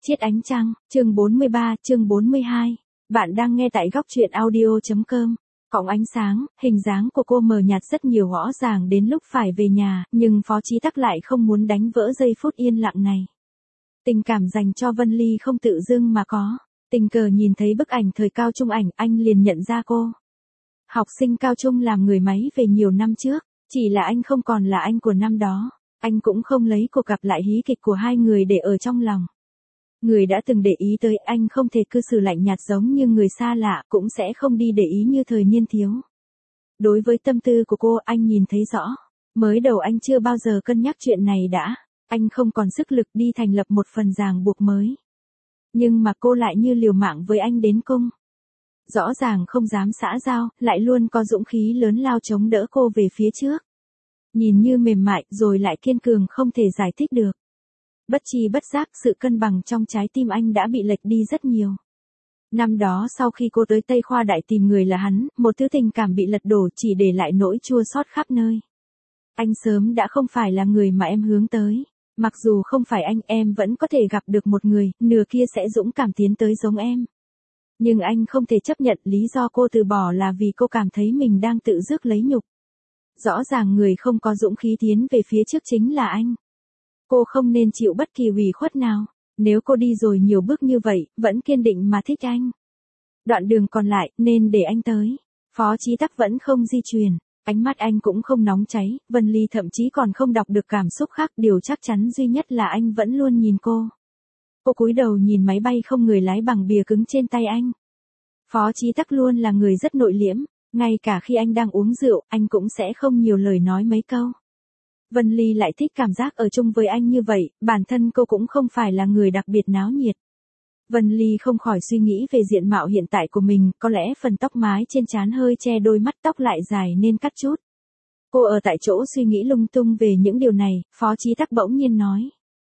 Chiết ánh trăng, chương 43, chương 42. Bạn đang nghe tại góc truyện audio.com. Cọng ánh sáng, hình dáng của cô mờ nhạt rất nhiều rõ ràng đến lúc phải về nhà, nhưng Phó Chí Tắc lại không muốn đánh vỡ giây phút yên lặng này. Tình cảm dành cho Vân Ly không tự dưng mà có. Tình cờ nhìn thấy bức ảnh thời cao trung ảnh, anh liền nhận ra cô. Học sinh cao trung làm người máy về nhiều năm trước, chỉ là anh không còn là anh của năm đó. Anh cũng không lấy cuộc gặp lại hí kịch của hai người để ở trong lòng. Người đã từng để ý tới anh không thể cư xử lạnh nhạt giống như người xa lạ, cũng sẽ không đi để ý như thời niên thiếu. Đối với tâm tư của cô, anh nhìn thấy rõ. Mới đầu anh chưa bao giờ cân nhắc chuyện này đã. Anh không còn sức lực đi thành lập một phần ràng buộc mới. Nhưng mà cô lại như liều mạng với anh đến cung. Rõ ràng không dám xã giao, lại luôn có dũng khí lớn lao chống đỡ cô về phía trước. Nhìn như mềm mại rồi lại kiên cường không thể giải thích được. Bất chi bất giác sự cân bằng trong trái tim anh đã bị lệch đi rất nhiều. Năm đó sau khi cô tới Tây Khoa Đại tìm người là hắn, một thứ tình cảm bị lật đổ chỉ để lại nỗi chua xót khắp nơi. Anh sớm đã không phải là người mà em hướng tới. Mặc dù không phải anh, em vẫn có thể gặp được một người, nửa kia sẽ dũng cảm tiến tới giống em. Nhưng anh không thể chấp nhận lý do cô từ bỏ là vì cô cảm thấy mình đang tự rước lấy nhục. Rõ ràng người không có dũng khí tiến về phía trước chính là anh. Cô không nên chịu bất kỳ ủy khuất nào. Nếu cô đi rồi nhiều bước như vậy, vẫn kiên định mà thích anh. Đoạn đường còn lại, nên để anh tới. Phó Chí Tắc vẫn không di chuyển. Ánh mắt anh cũng không nóng cháy. Vân Ly thậm chí còn không đọc được cảm xúc khác. Điều chắc chắn duy nhất là anh vẫn luôn nhìn cô. Cô cúi đầu nhìn máy bay không người lái bằng bìa cứng trên tay anh. Phó Chí Tắc luôn là người rất nội liễm. Ngay cả khi anh đang uống rượu, anh cũng sẽ không nhiều lời nói mấy câu. Vân Ly lại thích cảm giác ở chung với anh như vậy, bản thân cô cũng không phải là người đặc biệt náo nhiệt. Vân Ly không khỏi suy nghĩ về diện mạo hiện tại của mình, có lẽ phần tóc mái trên trán hơi che đôi mắt, tóc lại dài nên cắt chút. Cô ở tại chỗ suy nghĩ lung tung về những điều này, Phó Chí Tắc bỗng nhiên nói.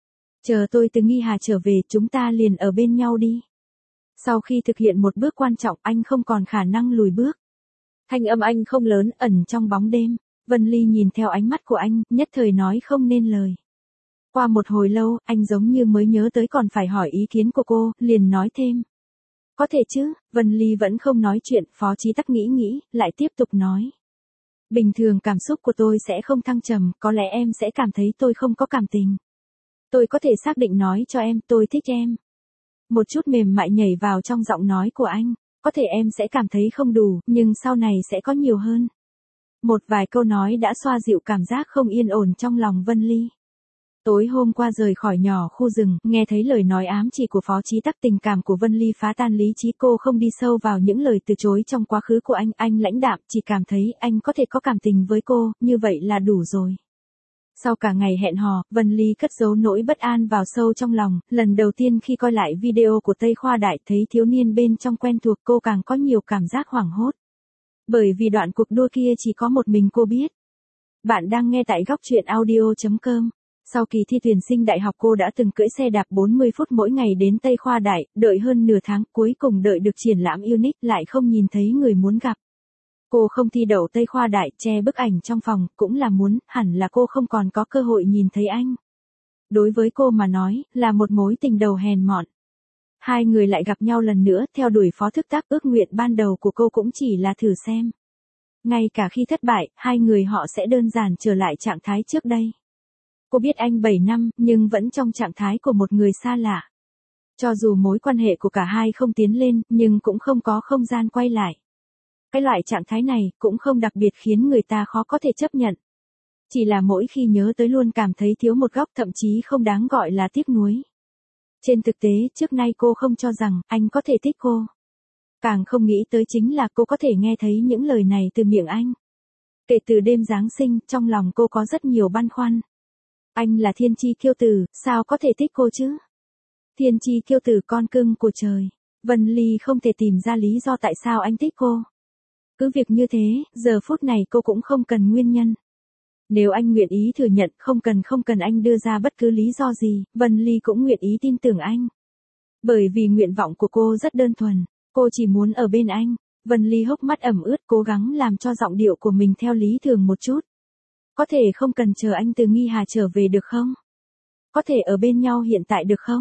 Chờ tôi từ Nghi Hà trở về, chúng ta liền ở bên nhau đi. Sau khi thực hiện một bước quan trọng, anh không còn khả năng lùi bước. Thanh âm anh không lớn, ẩn trong bóng đêm. Vân Ly nhìn theo ánh mắt của anh, nhất thời nói không nên lời. Qua một hồi lâu, anh giống như mới nhớ tới còn phải hỏi ý kiến của cô, liền nói thêm. Có thể chứ. Vân Ly vẫn không nói chuyện, Phó Chí Tắc nghĩ, lại tiếp tục nói. Bình thường cảm xúc của tôi sẽ không thăng trầm, có lẽ em sẽ cảm thấy tôi không có cảm tình. Tôi có thể xác định nói cho em, tôi thích em. Một chút mềm mại nhảy vào trong giọng nói của anh. Có thể em sẽ cảm thấy không đủ, nhưng sau này sẽ có nhiều hơn. Một vài câu nói đã xoa dịu cảm giác không yên ổn trong lòng Vân Ly. Tối hôm qua rời khỏi nhỏ khu rừng, nghe thấy lời nói ám chỉ của Phó Chí Tắc, tình cảm của Vân Ly phá tan lý trí. Cô không đi sâu vào những lời từ chối trong quá khứ của anh lãnh đạm, chỉ cảm thấy anh có thể có cảm tình với cô, như vậy là đủ rồi. Sau cả ngày hẹn hò, Vân Ly cất giấu nỗi bất an vào sâu trong lòng, lần đầu tiên khi coi lại video của Tây Khoa Đại thấy thiếu niên bên trong quen thuộc, cô càng có nhiều cảm giác hoảng hốt. Bởi vì đoạn cuộc đua kia chỉ có một mình cô biết. Bạn đang nghe tại góc truyện audio.com. Sau kỳ thi tuyển sinh đại học, cô đã từng cưỡi xe đạp 40 phút mỗi ngày đến Tây Khoa Đại, đợi hơn nửa tháng, cuối cùng đợi được triển lãm Unique, lại không nhìn thấy người muốn gặp. Cô không thi đậu Tây Khoa Đại, che bức ảnh trong phòng, cũng là muốn, hẳn là cô không còn có cơ hội nhìn thấy anh. Đối với cô mà nói, là một mối tình đầu hèn mọn. Hai người lại gặp nhau lần nữa, theo đuổi Phó Thức Tác, ước nguyện ban đầu của cô cũng chỉ là thử xem. Ngay cả khi thất bại, hai người họ sẽ đơn giản trở lại trạng thái trước đây. Cô biết anh 7 năm, nhưng vẫn trong trạng thái của một người xa lạ. Cho dù mối quan hệ của cả hai không tiến lên, nhưng cũng không có không gian quay lại. Cái loại trạng thái này, cũng không đặc biệt khiến người ta khó có thể chấp nhận. Chỉ là mỗi khi nhớ tới luôn cảm thấy thiếu một góc, thậm chí không đáng gọi là tiếc nuối. Trên thực tế, trước nay cô không cho rằng anh có thể thích cô. Càng không nghĩ tới chính là cô có thể nghe thấy những lời này từ miệng anh. Kể từ đêm Giáng sinh, trong lòng cô có rất nhiều băn khoăn. Anh là thiên chi kiêu tử, sao có thể thích cô chứ? Thiên chi kiêu tử, con cưng của trời. Vân Ly không thể tìm ra lý do tại sao anh thích cô. Cứ việc như thế, giờ phút này cô cũng không cần nguyên nhân. Nếu anh nguyện ý thừa nhận, không cần anh đưa ra bất cứ lý do gì, Vân Ly cũng nguyện ý tin tưởng anh. Bởi vì nguyện vọng của cô rất đơn thuần, cô chỉ muốn ở bên anh. Vân Ly hốc mắt ẩm ướt, cố gắng làm cho giọng điệu của mình theo lý thường một chút. Có thể không cần chờ anh từ Nghi Hà trở về được không? Có thể ở bên nhau hiện tại được không?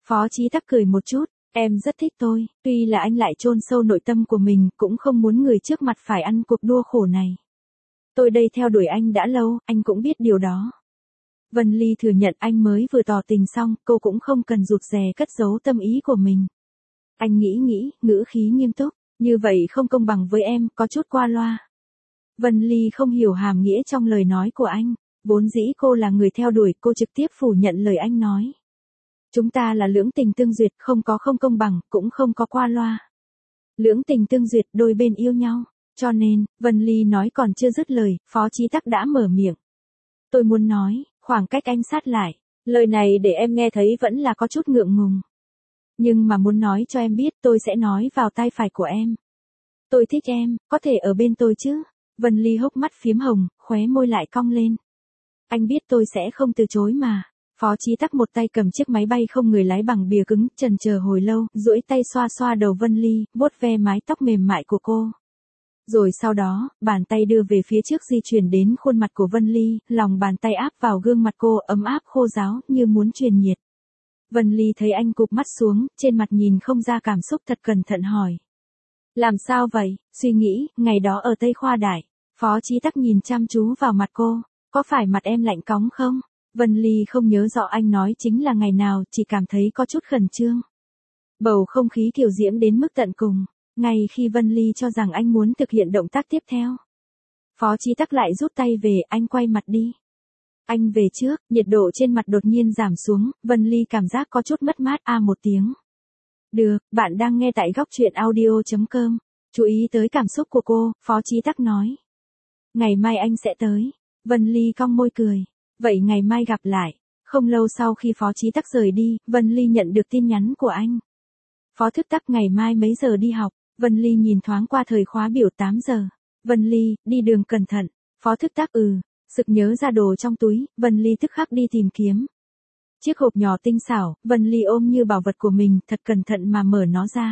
Phó Chí Tắc cười một chút, em rất thích tôi, tuy là anh lại chôn sâu nội tâm của mình, cũng không muốn người trước mặt phải ăn cuộc đua khổ này. Tôi đây theo đuổi anh đã lâu, anh cũng biết điều đó. Vân Ly thừa nhận anh mới vừa tỏ tình xong, cô cũng không cần rụt rè cất giấu tâm ý của mình. Anh nghĩ, ngữ khí nghiêm túc, như vậy không công bằng với em, có chút qua loa. Vân Ly không hiểu hàm nghĩa trong lời nói của anh, vốn dĩ cô là người theo đuổi, cô trực tiếp phủ nhận lời anh nói. Chúng ta là lưỡng tình tương duyệt, không có không công bằng, cũng không có qua loa. Lưỡng tình tương duyệt, đôi bên yêu nhau, cho nên, Vân Ly nói còn chưa dứt lời, Phó Chí Tắc đã mở miệng. Tôi muốn nói, khoảng cách anh sát lại, lời này để em nghe thấy vẫn là có chút ngượng ngùng. Nhưng mà muốn nói cho em biết, tôi sẽ nói vào tai phải của em. Tôi thích em, có thể ở bên tôi chứ? Vân Ly hốc mắt phiếm hồng, khóe môi lại cong lên. Anh biết tôi sẽ không từ chối mà. Phó Chí Tắc một tay cầm chiếc máy bay không người lái bằng bìa cứng, chần chờ hồi lâu, duỗi tay xoa xoa đầu Vân Ly, vuốt ve mái tóc mềm mại của cô. Rồi sau đó, bàn tay đưa về phía trước di chuyển đến khuôn mặt của Vân Ly, lòng bàn tay áp vào gương mặt cô, ấm áp khô ráo, như muốn truyền nhiệt. Vân Ly thấy anh cụp mắt xuống, trên mặt nhìn không ra cảm xúc, thật cẩn thận hỏi. Làm sao vậy? Suy nghĩ, ngày đó ở Tây Khoa Đại. Phó Chí Tắc nhìn chăm chú vào mặt cô, có phải mặt em lạnh cóng không? Vân Ly không nhớ rõ anh nói chính là ngày nào, chỉ cảm thấy có chút khẩn trương. Bầu không khí kiều diễm đến mức tận cùng, ngay khi Vân Ly cho rằng anh muốn thực hiện động tác tiếp theo. Phó Chí Tắc lại rút tay về, anh quay mặt đi. Anh về trước, nhiệt độ trên mặt đột nhiên giảm xuống, Vân Ly cảm giác có chút mất mát, một tiếng. Được, bạn đang nghe tại góc truyện audio.com. Chú ý tới cảm xúc của cô, Phó Chí Tắc nói. Ngày mai anh sẽ tới. Vân Ly cong môi cười. Vậy ngày mai gặp lại. Không lâu sau khi Phó Chí Tắc rời đi, Vân Ly nhận được tin nhắn của anh. Phó Thức Tắc ngày mai mấy giờ đi học? Vân Ly nhìn thoáng qua thời khóa biểu 8 giờ. Vân Ly, đi đường cẩn thận. Phó Thức Tắc sực nhớ ra đồ trong túi, Vân Ly tức khắc đi tìm kiếm. Chiếc hộp nhỏ tinh xảo, Vân Ly ôm như bảo vật của mình, thật cẩn thận mà mở nó ra.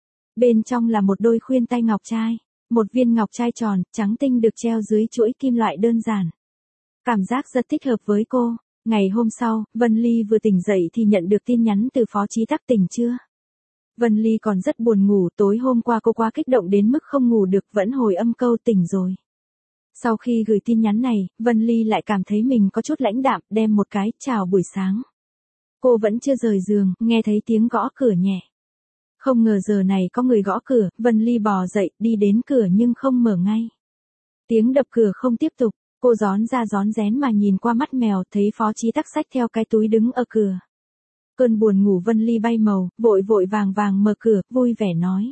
Bên trong là một đôi khuyên tai ngọc trai, một viên ngọc trai tròn, trắng tinh được treo dưới chuỗi kim loại đơn giản. Cảm giác rất thích hợp với cô. Ngày hôm sau, Vân Ly vừa tỉnh dậy thì nhận được tin nhắn từ Phó Chí Tắc. Tỉnh chưa? Vân Ly còn rất buồn ngủ, tối hôm qua cô quá kích động đến mức không ngủ được, vẫn hồi âm câu tỉnh rồi. Sau khi gửi tin nhắn này, Vân Ly lại cảm thấy mình có chút lãnh đạm, đem một cái chào buổi sáng. Cô vẫn chưa rời giường, nghe thấy tiếng gõ cửa nhẹ. Không ngờ giờ này có người gõ cửa, Vân Ly bò dậy, đi đến cửa nhưng không mở ngay. Tiếng đập cửa không tiếp tục, cô rón ra rón rén mà nhìn qua mắt mèo, thấy Phó Chí Tắc xách theo cái túi đứng ở cửa. Cơn buồn ngủ Vân Ly bay màu, vội vội vàng vàng mở cửa, vui vẻ nói.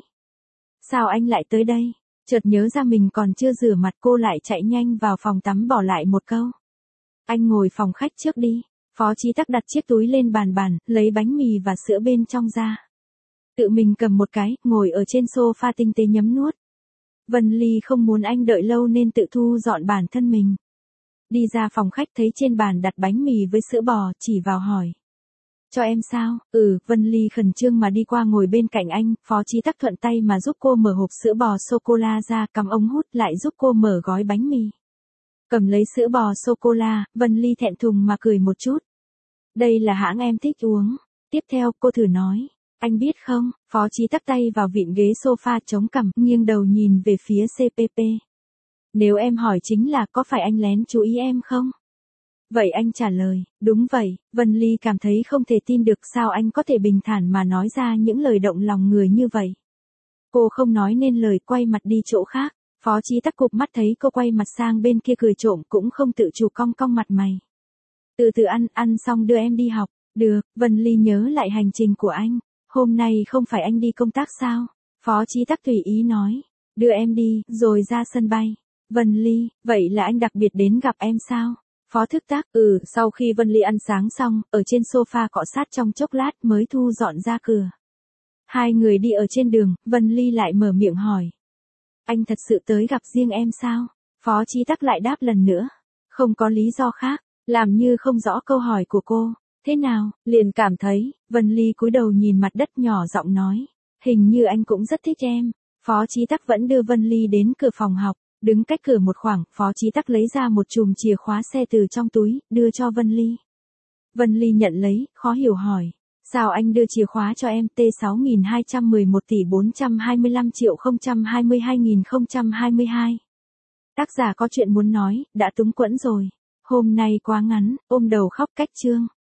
Sao anh lại tới đây? Chợt nhớ ra mình còn chưa rửa mặt, cô lại chạy nhanh vào phòng tắm bỏ lại một câu. Anh ngồi phòng khách trước đi. Phó Chí Tắc đặt chiếc túi lên bàn, lấy bánh mì và sữa bên trong ra. Tự mình cầm một cái, ngồi ở trên sofa tinh tế nhấm nuốt. Vân Ly không muốn anh đợi lâu nên tự thu dọn bản thân mình. Đi ra phòng khách thấy trên bàn đặt bánh mì với sữa bò, chỉ vào hỏi. Cho em sao? Vân Ly khẩn trương mà đi qua ngồi bên cạnh anh, Phó Chí Tắc thuận tay mà giúp cô mở hộp sữa bò sô-cô-la ra, cắm ống hút lại giúp cô mở gói bánh mì. Cầm lấy sữa bò sô-cô-la, Vân Ly thẹn thùng mà cười một chút. Đây là hãng em thích uống. Tiếp theo, cô thử nói. Anh biết không, Phó Chí Tắc tay vào vịn ghế sofa chống cằm, nghiêng đầu nhìn về phía CPP. Nếu em hỏi chính là có phải anh lén chú ý em không? Vậy anh trả lời, đúng vậy. Vân Ly cảm thấy không thể tin được sao anh có thể bình thản mà nói ra những lời động lòng người như vậy. Cô không nói nên lời, quay mặt đi chỗ khác. Phó Chí Tắc cụp mắt thấy cô quay mặt sang bên kia cười trộm, cũng không tự chủ cong cong mặt mày. Từ từ ăn xong đưa em đi học. Được, Vân Ly nhớ lại hành trình của anh. Hôm nay không phải anh đi công tác sao? Phó Chí Tắc tùy ý nói. Đưa em đi, rồi ra sân bay. Vân Ly, vậy là anh đặc biệt đến gặp em sao? Phó Thức Tắc, sau khi Vân Ly ăn sáng xong, ở trên sofa cọ sát trong chốc lát mới thu dọn ra cửa. Hai người đi ở trên đường, Vân Ly lại mở miệng hỏi. Anh thật sự tới gặp riêng em sao? Phó Chí Tắc lại đáp lần nữa. Không có lý do khác, làm như không rõ câu hỏi của cô. Thế nào, liền cảm thấy, Vân Ly cúi đầu nhìn mặt đất nhỏ giọng nói. Hình như anh cũng rất thích em. Phó Chí Tắc vẫn đưa Vân Ly đến cửa phòng học. Đứng cách cửa một khoảng, Phó Chí Tắc lấy ra một chùm chìa khóa xe từ trong túi, đưa cho Vân Ly. Vân Ly nhận lấy, khó hiểu hỏi. Sao anh đưa chìa khóa cho em T6211 tỷ 425 triệu 022.022. Tác giả có chuyện muốn nói, đã túng quẫn rồi. Hôm nay quá ngắn, ôm đầu khóc cách chương.